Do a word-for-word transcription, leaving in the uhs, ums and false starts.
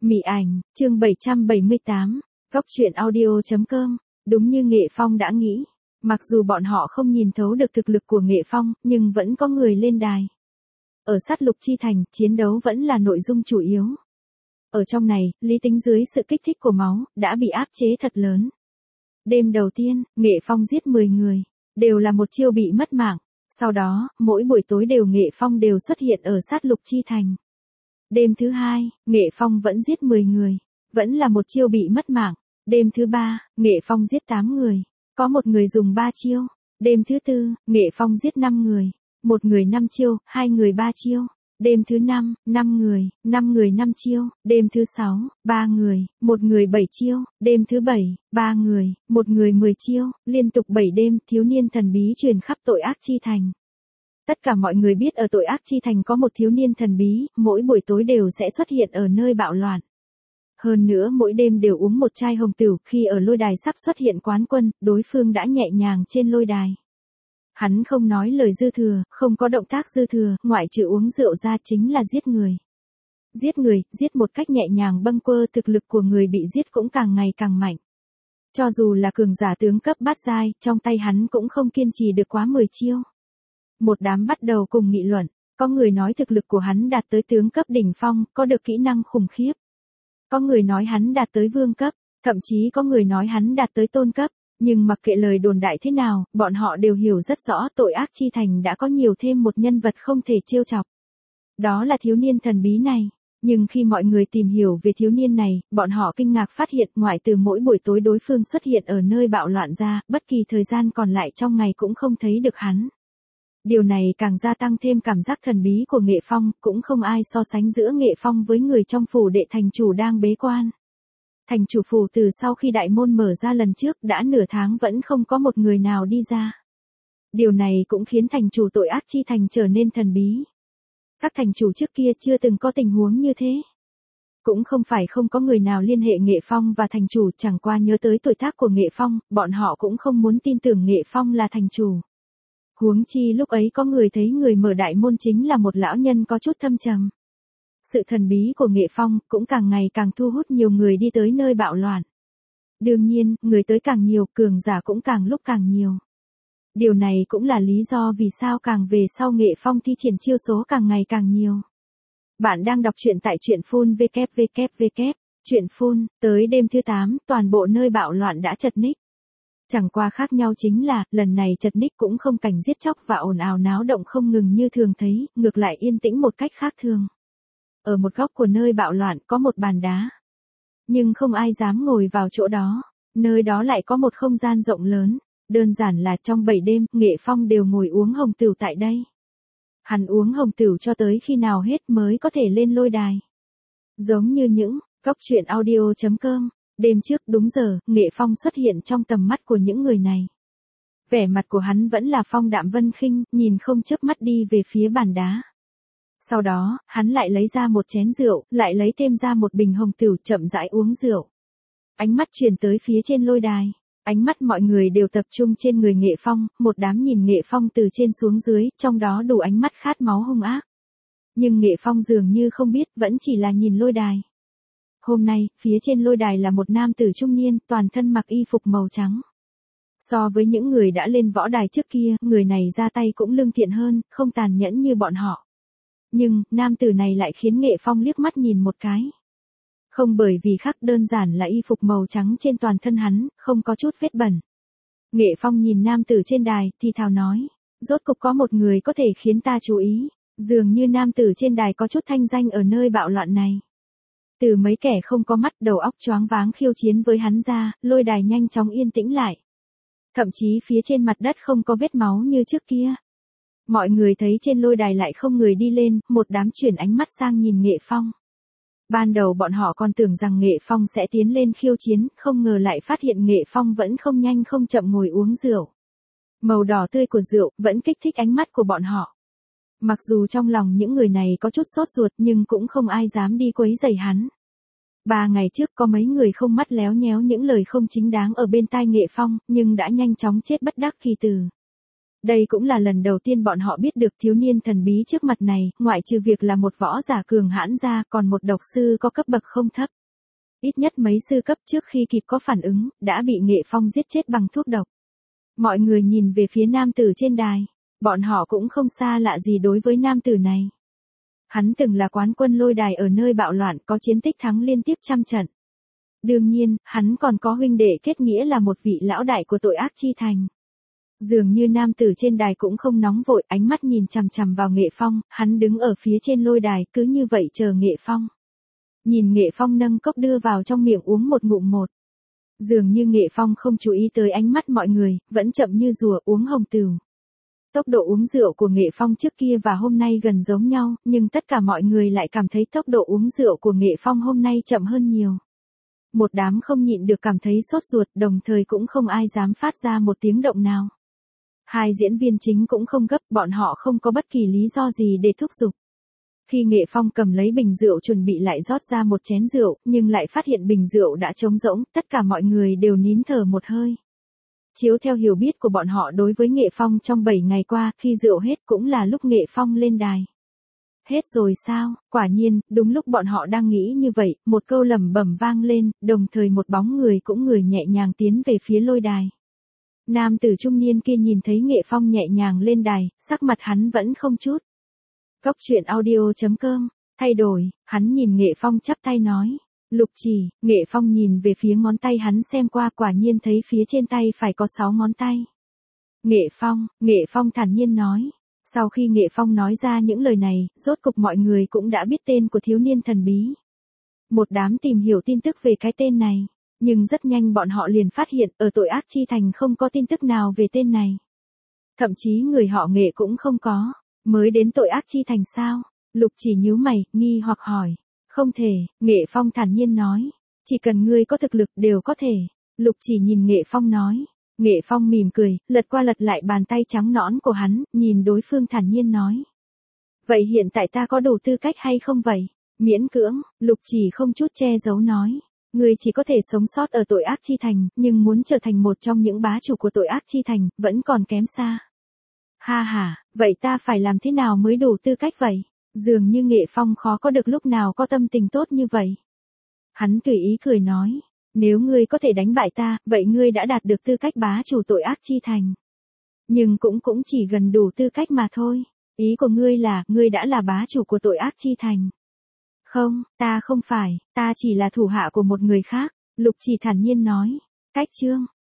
Mị ảnh, chương bảy trăm bảy mươi tám, góc truyện audio.com, đúng như Nghệ Phong đã nghĩ. Mặc dù bọn họ không nhìn thấu được thực lực của Nghệ Phong, nhưng vẫn có người lên đài. Ở sát lục chi thành, chiến đấu vẫn là nội dung chủ yếu. Ở trong này, lý tính dưới sự kích thích của máu, đã bị áp chế thật lớn. Đêm đầu tiên, Nghệ Phong giết mười người, đều là một chiêu bị mất mạng. Sau đó, mỗi buổi tối đều Nghệ Phong đều xuất hiện ở sát lục chi thành. Đêm thứ hai, Nghệ Phong vẫn giết mười người, vẫn là một chiêu bị mất mạng. Đêm thứ ba, Nghệ Phong giết tám người, có một người dùng ba chiêu. Đêm thứ tư, Nghệ Phong giết năm người, một người năm chiêu, hai người ba chiêu. Đêm thứ năm, năm người, năm người năm chiêu. Đêm thứ sáu, ba người, một người bảy chiêu. Đêm thứ bảy, ba người, một người mười chiêu. Liên tục bảy đêm, thiếu niên thần bí truyền khắp tội ác chi thành. Tất cả mọi người biết ở tội ác chi thành có một thiếu niên thần bí, mỗi buổi tối đều sẽ xuất hiện ở nơi bạo loạn. Hơn nữa mỗi đêm đều uống một chai hồng tửu, khi ở lôi đài sắp xuất hiện quán quân, đối phương đã nhẹ nhàng trên lôi đài. Hắn không nói lời dư thừa, không có động tác dư thừa, ngoại trừ uống rượu ra chính là giết người. Giết người, giết một cách nhẹ nhàng bâng quơ, thực lực của người bị giết cũng càng ngày càng mạnh. Cho dù là cường giả tướng cấp bát giai, trong tay hắn cũng không kiên trì được quá mười chiêu. Một đám bắt đầu cùng nghị luận, có người nói thực lực của hắn đạt tới tướng cấp đỉnh phong, có được kỹ năng khủng khiếp. Có người nói hắn đạt tới vương cấp, thậm chí có người nói hắn đạt tới tôn cấp, nhưng mặc kệ lời đồn đại thế nào, bọn họ đều hiểu rất rõ tội ác chi thành đã có nhiều thêm một nhân vật không thể trêu chọc. Đó là thiếu niên thần bí này. Nhưng khi mọi người tìm hiểu về thiếu niên này, bọn họ kinh ngạc phát hiện ngoại trừ mỗi buổi tối đối phương xuất hiện ở nơi bạo loạn ra, bất kỳ thời gian còn lại trong ngày cũng không thấy được hắn. Điều này càng gia tăng thêm cảm giác thần bí của Nghệ Phong, cũng không ai so sánh giữa Nghệ Phong với người trong phủ đệ thành chủ đang bế quan. Thành chủ phủ từ sau khi đại môn mở ra lần trước đã nửa tháng vẫn không có một người nào đi ra. Điều này cũng khiến thành chủ tội ác chi thành trở nên thần bí. Các thành chủ trước kia chưa từng có tình huống như thế. Cũng không phải không có người nào liên hệ Nghệ Phong và thành chủ, chẳng qua nhớ tới tuổi tác của Nghệ Phong, bọn họ cũng không muốn tin tưởng Nghệ Phong là thành chủ. Huống chi lúc ấy có người thấy người mở đại môn chính là một lão nhân có chút thâm trầm. Sự thần bí của Nghệ Phong cũng càng ngày càng thu hút nhiều người đi tới nơi bạo loạn. Đương nhiên, người tới càng nhiều, cường giả cũng càng lúc càng nhiều. Điều này cũng là lý do vì sao càng về sau Nghệ Phong thi triển chiêu số càng ngày càng nhiều. Bạn đang đọc truyện tại truyện phun vê kép vê kép vê kép, truyện phun, tới đêm thứ tám, toàn bộ nơi bạo loạn đã chật ních. Chẳng qua khác nhau chính là, lần này chật ních cũng không cảnh giết chóc và ồn ào náo động không ngừng như thường thấy, ngược lại yên tĩnh một cách khác thường. Ở một góc của nơi bạo loạn có một bàn đá. Nhưng không ai dám ngồi vào chỗ đó, nơi đó lại có một không gian rộng lớn, đơn giản là trong bảy đêm, Nghệ Phong đều ngồi uống hồng tửu tại đây. Hắn uống hồng tửu cho tới khi nào hết mới có thể lên lôi đài. Giống như những, góc truyện audio.com. Đêm trước đúng giờ, Nghệ Phong xuất hiện trong tầm mắt của những người này. Vẻ mặt của hắn vẫn là phong đạm vân khinh, nhìn không chớp mắt đi về phía bàn đá. Sau đó, hắn lại lấy ra một chén rượu, lại lấy thêm ra một bình hồng tửu, chậm rãi uống rượu. Ánh mắt truyền tới phía trên lôi đài. Ánh mắt mọi người đều tập trung trên người Nghệ Phong, một đám nhìn Nghệ Phong từ trên xuống dưới, trong đó đủ ánh mắt khát máu hung ác. Nhưng Nghệ Phong dường như không biết, vẫn chỉ là nhìn lôi đài. Hôm nay, phía trên lôi đài là một nam tử trung niên, toàn thân mặc y phục màu trắng. So với những người đã lên võ đài trước kia, người này ra tay cũng lương thiện hơn, không tàn nhẫn như bọn họ. Nhưng, nam tử này lại khiến Nghệ Phong liếc mắt nhìn một cái. Không bởi vì khác, đơn giản là y phục màu trắng trên toàn thân hắn, không có chút vết bẩn. Nghệ Phong nhìn nam tử trên đài, thì thào nói, rốt cục có một người có thể khiến ta chú ý, dường như nam tử trên đài có chút thanh danh ở nơi bạo loạn này. Từ mấy kẻ không có mắt đầu óc choáng váng khiêu chiến với hắn ra, lôi đài nhanh chóng yên tĩnh lại. Thậm chí phía trên mặt đất không có vết máu như trước kia. Mọi người thấy trên lôi đài lại không người đi lên, một đám chuyển ánh mắt sang nhìn Nghệ Phong. Ban đầu bọn họ còn tưởng rằng Nghệ Phong sẽ tiến lên khiêu chiến, không ngờ lại phát hiện Nghệ Phong vẫn không nhanh không chậm ngồi uống rượu. Màu đỏ tươi của rượu vẫn kích thích ánh mắt của bọn họ. Mặc dù trong lòng những người này có chút sốt ruột nhưng cũng không ai dám đi quấy rầy hắn. Ba ngày trước có mấy người không mắt léo nhéo những lời không chính đáng ở bên tai Nghệ Phong, nhưng đã nhanh chóng chết bất đắc kỳ tử. Đây cũng là lần đầu tiên bọn họ biết được thiếu niên thần bí trước mặt này, ngoại trừ việc là một võ giả cường hãn ra, còn một độc sư có cấp bậc không thấp. Ít nhất mấy sư cấp trước khi kịp có phản ứng, đã bị Nghệ Phong giết chết bằng thuốc độc. Mọi người nhìn về phía nam tử trên đài, bọn họ cũng không xa lạ gì đối với nam tử này. Hắn từng là quán quân lôi đài ở nơi bạo loạn, có chiến tích thắng liên tiếp trăm trận. Đương nhiên, hắn còn có huynh đệ kết nghĩa là một vị lão đại của tội ác chi thành. Dường như nam tử trên đài cũng không nóng vội, ánh mắt nhìn chằm chằm vào Nghệ Phong, hắn đứng ở phía trên lôi đài, cứ như vậy chờ Nghệ Phong. Nhìn Nghệ Phong nâng cốc đưa vào trong miệng uống một ngụm một. Dường như Nghệ Phong không chú ý tới ánh mắt mọi người, vẫn chậm như rùa uống hồng tửu. Tốc độ uống rượu của Nghệ Phong trước kia và hôm nay gần giống nhau, nhưng tất cả mọi người lại cảm thấy tốc độ uống rượu của Nghệ Phong hôm nay chậm hơn nhiều. Một đám không nhịn được cảm thấy sốt ruột, đồng thời cũng không ai dám phát ra một tiếng động nào. Hai diễn viên chính cũng không gấp, bọn họ không có bất kỳ lý do gì để thúc giục. Khi Nghệ Phong cầm lấy bình rượu chuẩn bị lại rót ra một chén rượu, nhưng lại phát hiện bình rượu đã trống rỗng, tất cả mọi người đều nín thở một hơi. Chiếu theo hiểu biết của bọn họ đối với Nghệ Phong trong bảy ngày qua, khi rượu hết cũng là lúc Nghệ Phong lên đài. Hết rồi sao? Quả nhiên, đúng lúc bọn họ đang nghĩ như vậy, một câu lẩm bẩm vang lên, đồng thời một bóng người cũng người nhẹ nhàng tiến về phía lôi đài. Nam tử trung niên kia nhìn thấy Nghệ Phong nhẹ nhàng lên đài, sắc mặt hắn vẫn không chút. Góc truyện audio chấm com, thay đổi, hắn nhìn Nghệ Phong chắp tay nói. Lục Chỉ, Nghệ Phong nhìn về phía ngón tay hắn xem qua, quả nhiên thấy phía trên tay phải có sáu ngón tay. Nghệ Phong, Nghệ Phong thản nhiên nói. Sau khi Nghệ Phong nói ra những lời này, rốt cục mọi người cũng đã biết tên của thiếu niên thần bí. Một đám tìm hiểu tin tức về cái tên này, nhưng rất nhanh bọn họ liền phát hiện ở tội ác chi thành không có tin tức nào về tên này. Thậm chí người họ Nghệ cũng không có, mới đến tội ác chi thành sao? Lục Chỉ nhíu mày, nghi hoặc hỏi. Không thể, Nghệ Phong thản nhiên nói. Chỉ cần ngươi có thực lực đều có thể. Lục Chỉ nhìn Nghệ Phong nói. Nghệ Phong mỉm cười, lật qua lật lại bàn tay trắng nõn của hắn, nhìn đối phương thản nhiên nói. Vậy hiện tại ta có đủ tư cách hay không vậy? Miễn cưỡng, Lục Chỉ không chút che giấu nói. Ngươi chỉ có thể sống sót ở tội ác chi thành, nhưng muốn trở thành một trong những bá chủ của tội ác chi thành, vẫn còn kém xa. Ha ha, vậy ta phải làm thế nào mới đủ tư cách vậy? Dường như Nghệ Phong khó có được lúc nào có tâm tình tốt như vậy. Hắn tùy ý cười nói, nếu ngươi có thể đánh bại ta, vậy ngươi đã đạt được tư cách bá chủ tội ác chi thành. Nhưng cũng cũng chỉ gần đủ tư cách mà thôi. Ý của ngươi là, ngươi đã là bá chủ của tội ác chi thành. Không, ta không phải, ta chỉ là thủ hạ của một người khác, Lục Chỉ thản nhiên nói. Cách chương,